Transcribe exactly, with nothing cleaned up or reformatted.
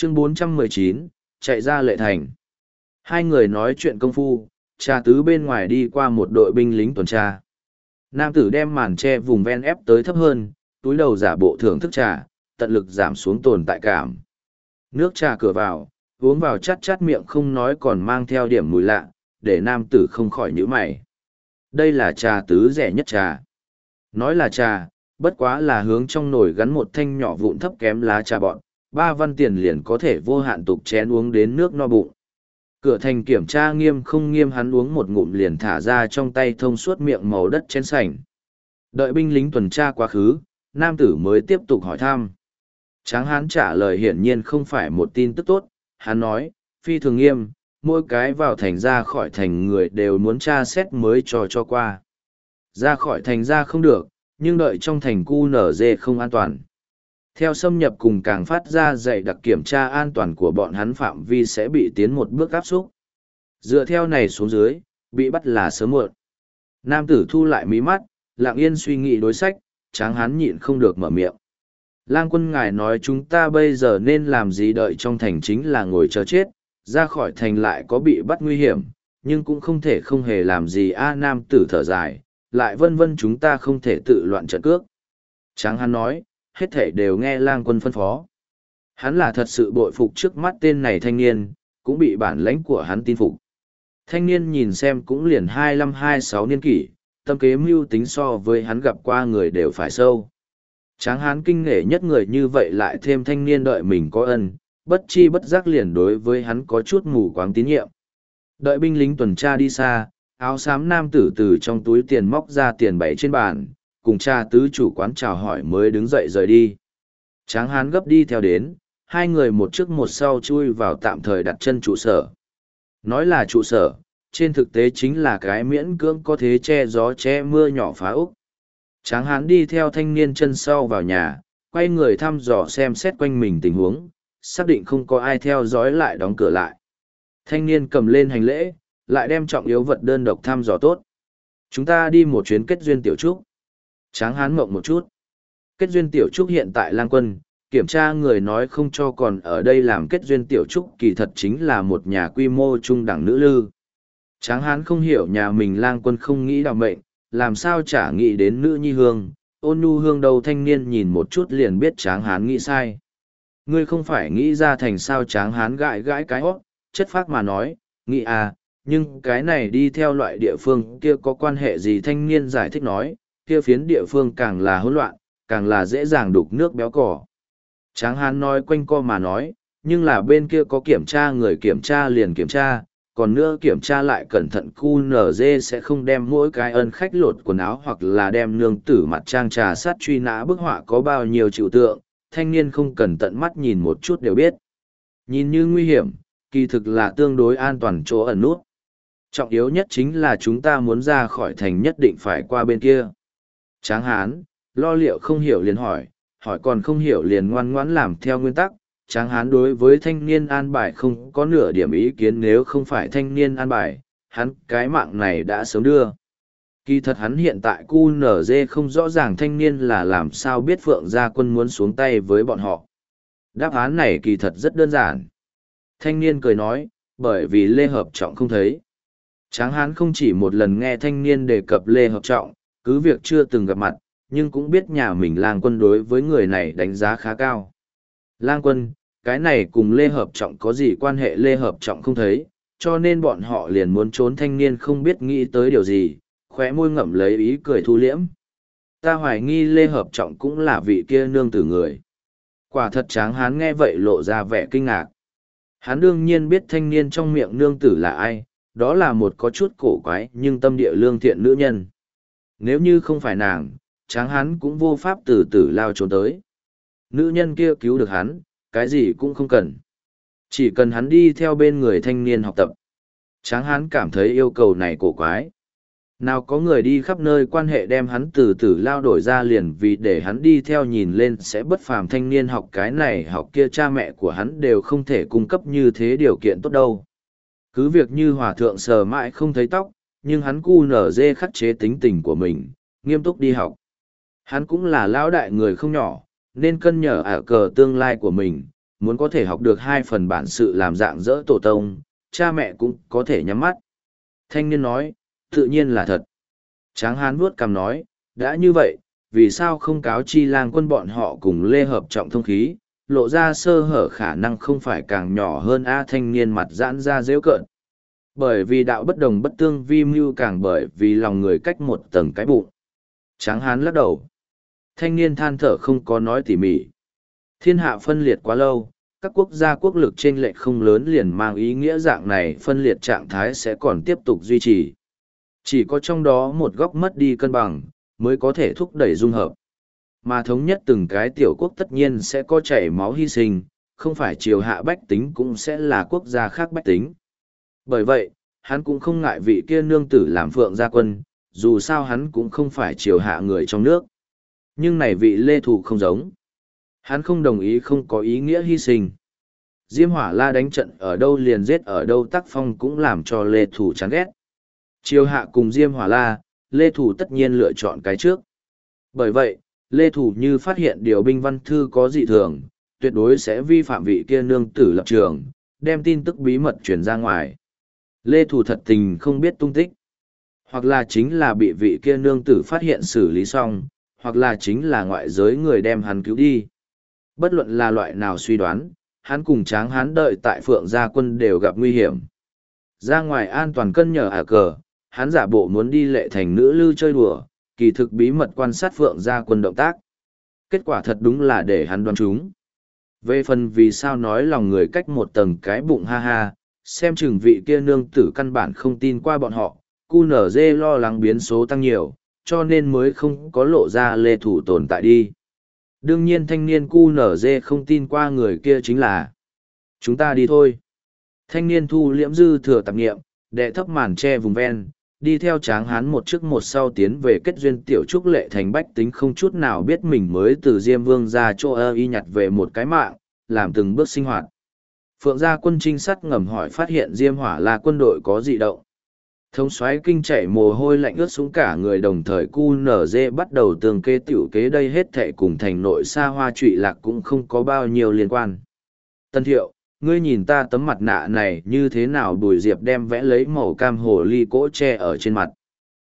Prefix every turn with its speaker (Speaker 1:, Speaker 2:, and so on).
Speaker 1: Chương bốn trăm mười chín, chạy ra Lệ Thành. Hai người nói chuyện công phu, trà tứ bên ngoài đi qua một đội binh lính tuần tra. Nam tử đem màn che vùng ven ép tới thấp hơn, túi đầu giả bộ thưởng thức trà, tận lực giảm xuống tồn tại cảm. Nước trà cửa vào, uống vào chát chát miệng không nói còn mang theo điểm mùi lạ, để nam tử không khỏi nhíu mày. Đây là trà tứ rẻ nhất trà. Nói là trà, bất quá là hướng trong nồi gắn một thanh nhỏ vụn thấp kém lá trà bọn, ba văn tiền liền có thể vô hạn tục chén uống đến nước no bụng. Cửa thành kiểm tra nghiêm không nghiêm, hắn uống một ngụm liền thả ra trong tay thông suốt miệng màu đất chén sành. Đợi binh lính tuần tra quá khứ, nam tử mới tiếp tục hỏi thăm. Tráng hán trả lời hiển nhiên không phải một tin tức tốt, hắn nói, phi thường nghiêm, mỗi cái vào thành ra khỏi thành người đều muốn tra xét mới cho cho qua. Ra khỏi thành ra không được, nhưng đợi trong thành cu nở dê không an toàn. Theo xâm nhập cùng càng phát ra dạy đặc kiểm tra an toàn của bọn hắn phạm vi sẽ bị tiến một bước áp xúc. Dựa theo này xuống dưới, bị bắt là sớm muộn. Nam tử thu lại mí mắt, lặng yên suy nghĩ đối sách, tráng hán nhịn không được mở miệng. Lang quân ngài nói chúng ta bây giờ nên làm gì, đợi trong thành chính là ngồi chờ chết, ra khỏi thành lại có bị bắt nguy hiểm, nhưng cũng không thể không hề làm gì. A nam tử thở dài, lại vân vân chúng ta không thể tự loạn trận cước. Tráng hán nói, hết thể đều nghe lang quân phân phó. Hắn là thật sự bội phục trước mắt tên này thanh niên, cũng bị bản lãnh của hắn tin phục. Thanh niên nhìn xem cũng liền hai lăm hai sáu niên kỷ, tâm kế mưu tính so với hắn gặp qua người đều phải sâu. Tráng hán kinh nể nhất người như vậy lại thêm thanh niên đợi mình có ân, bất chi bất giác liền đối với hắn có chút mù quáng tín nhiệm. Đợi binh lính tuần tra đi xa, áo xám nam tử từ trong túi tiền móc ra tiền bảy trên bàn, cùng cha tứ chủ quán chào hỏi mới đứng dậy rời đi. Tráng hán gấp đi theo đến, hai người một trước một sau chui vào tạm thời đặt chân trụ sở. Nói là trụ sở, trên thực tế chính là cái miễn cưỡng có thế che gió che mưa nhỏ phá úc. Tráng hán đi theo thanh niên chân sau vào nhà, quay người thăm dò xem xét quanh mình tình huống, xác định không có ai theo dõi lại đóng cửa lại. Thanh niên cầm lên hành lễ, lại đem trọng yếu vật đơn độc thăm dò tốt. Chúng ta đi một chuyến kết duyên tiểu trúc. Tráng hán mộng một chút. Kết duyên tiểu trúc hiện tại lang quân, kiểm tra người nói không cho còn ở đây làm kết duyên tiểu trúc kỳ thật chính là một nhà quy mô trung đẳng nữ lư. Tráng hán không hiểu nhà mình lang quân không nghĩ đào mệnh, làm sao chả nghĩ đến nữ nhi hương, ôn nhu hương đầu. Thanh niên nhìn một chút liền biết tráng hán nghĩ sai. Ngươi không phải nghĩ ra thành sao? Tráng hán gãi gãi cái hót, chất phác mà nói, nghĩ à, nhưng cái này đi theo loại địa phương kia có quan hệ gì? Thanh niên giải thích nói, kia phiến địa phương càng là hỗn loạn, càng là dễ dàng đục nước béo cỏ. Tráng hán nói quanh co mà nói, nhưng là bên kia có kiểm tra người, kiểm tra liền kiểm tra, còn nữa kiểm tra lại cẩn thận, cu nở dê sẽ không đem mỗi cái ân khách lột quần áo hoặc là đem nương tử mặt trang trà sát truy nã bức họa có bao nhiêu chịu tượng, thanh niên không cần tận mắt nhìn một chút đều biết. Nhìn như nguy hiểm, kỳ thực là tương đối an toàn chỗ ẩn nút. Trọng yếu nhất chính là chúng ta muốn ra khỏi thành nhất định phải qua bên kia. Tráng hán, lo liệu không hiểu liền hỏi, hỏi còn không hiểu liền ngoan ngoãn làm theo nguyên tắc. Tráng hán đối với thanh niên an bài không có nửa điểm ý kiến, nếu không phải thanh niên an bài, hắn cái mạng này đã sớm đưa. Kỳ thật hắn hiện tại cu nở dê không rõ ràng thanh niên là làm sao biết Phượng Gia Quân muốn xuống tay với bọn họ. Đáp án này kỳ thật rất đơn giản. Thanh niên cười nói, bởi vì Lê Hợp Trọng không thấy. Tráng hán không chỉ một lần nghe thanh niên đề cập Lê Hợp Trọng, cứ việc chưa từng gặp mặt, nhưng cũng biết nhà mình Lang Quân đối với người này đánh giá khá cao. Lang Quân, cái này cùng Lê Hợp Trọng có gì quan hệ? Lê Hợp Trọng không thấy, cho nên bọn họ liền muốn trốn. Thanh niên không biết nghĩ tới điều gì, khóe môi ngậm lấy ý cười thu liễm. Ta hoài nghi Lê Hợp Trọng cũng là vị kia nương tử người. Quả thật. Tráng hán nghe vậy lộ ra vẻ kinh ngạc. Hắn đương nhiên biết thanh niên trong miệng nương tử là ai, đó là một có chút cổ quái nhưng tâm địa lương thiện nữ nhân. Nếu như không phải nàng, Tráng hán cũng vô pháp từ từ lao trốn tới. Nữ nhân kia cứu được hắn, cái gì cũng không cần. Chỉ cần hắn đi theo bên người thanh niên học tập. Tráng hán cảm thấy yêu cầu này cổ quái. Nào có người đi khắp nơi quan hệ đem hắn từ từ lao đổi ra liền vì để hắn đi theo nhìn lên sẽ bất phàm. Thanh niên học cái này học kia, cha mẹ của hắn đều không thể cung cấp như thế điều kiện tốt đâu. Cứ việc như hòa thượng sờ mãi không thấy tóc, nhưng hắn cu nở dê khắc chế tính tình của mình, nghiêm túc đi học. Hắn cũng là lão đại người không nhỏ, nên cân nhở ả cờ tương lai của mình, muốn có thể học được hai phần bản sự làm dạng dỡ tổ tông, cha mẹ cũng có thể nhắm mắt. Thanh niên nói, tự nhiên là thật. Tráng hán vuốt cằm nói, đã như vậy, vì sao không cáo chi lang quân bọn họ cùng lê hợp trọng thông khí, lộ ra sơ hở khả năng không phải càng nhỏ hơn a thanh niên mặt giãn ra dễu cợt. Bởi vì đạo bất đồng bất tương vi mưu càng bởi vì lòng người cách một tầng cái bụng. Tráng hán lắc đầu. Thanh niên than thở không có nói tỉ mỉ. Thiên hạ phân liệt quá lâu, các quốc gia quốc lực trên lệch không lớn liền mang ý nghĩa dạng này phân liệt trạng thái sẽ còn tiếp tục duy trì. Chỉ có trong đó một góc mất đi cân bằng, mới có thể thúc đẩy dung hợp. Mà thống nhất từng cái tiểu quốc tất nhiên sẽ có chảy máu hy sinh, không phải triều hạ bách tính cũng sẽ là quốc gia khác bách tính. Bởi vậy, hắn cũng không ngại vị kia nương tử làm phượng gia quân, dù sao hắn cũng không phải triều hạ người trong nước. Nhưng này vị lê thủ không giống. Hắn không đồng ý không có ý nghĩa hy sinh. Diêm hỏa la đánh trận ở đâu liền giết ở đâu tác phong cũng làm cho lê thủ chán ghét. Triều hạ cùng Diêm hỏa la, lê thủ tất nhiên lựa chọn cái trước. Bởi vậy, lê thủ như phát hiện điều binh văn thư có dị thường, tuyệt đối sẽ vi phạm vị kia nương tử lập trường, đem tin tức bí mật truyền ra ngoài. Lê thủ thật tình không biết tung tích. Hoặc là chính là bị vị kia nương tử phát hiện xử lý xong, hoặc là chính là ngoại giới người đem hắn cứu đi. Bất luận là loại nào suy đoán, hắn cùng Tráng Hán đợi tại Phượng Gia Quân đều gặp nguy hiểm. Ra ngoài an toàn cân nhờ ả cờ, hắn giả bộ muốn đi Lệ Thành nữ lư chơi đùa, kỳ thực bí mật quan sát Phượng Gia Quân động tác. Kết quả thật đúng là để hắn đoán trúng. Về phần vì sao nói lòng người cách một tầng cái bụng ha ha, xem chừng vị kia nương tử căn bản không tin qua bọn họ, cu nở dê lo lắng biến số tăng nhiều, cho nên mới không có lộ ra lê thủ tồn tại đi. Đương nhiên thanh niên cu nở dê không tin qua người kia chính là chúng ta đi thôi. Thanh niên thu liễm dư thừa tạp nghiệm, đệ thấp màn che vùng ven, đi theo Tráng Hán một trước một sau tiến về kết duyên tiểu trúc Lệ Thành bách tính không chút nào biết mình mới từ Diêm Vương ra chỗ ơ y nhặt về một cái mạng, làm từng bước sinh hoạt. Phượng gia quân trinh sát ngầm hỏi phát hiện Diêm Hỏa là quân đội có dị động. Thống soái kinh chạy mồ hôi lạnh ướt xuống cả người, đồng thời cu nở dê bắt đầu tường kê tiểu kế đây hết thệ cùng thành nội xa hoa trụy lạc cũng không có bao nhiêu liên quan. Tân thiệu, ngươi nhìn ta tấm mặt nạ này như thế nào? Bùi Diệp đem vẽ lấy màu cam hồ ly cỗ tre ở trên mặt.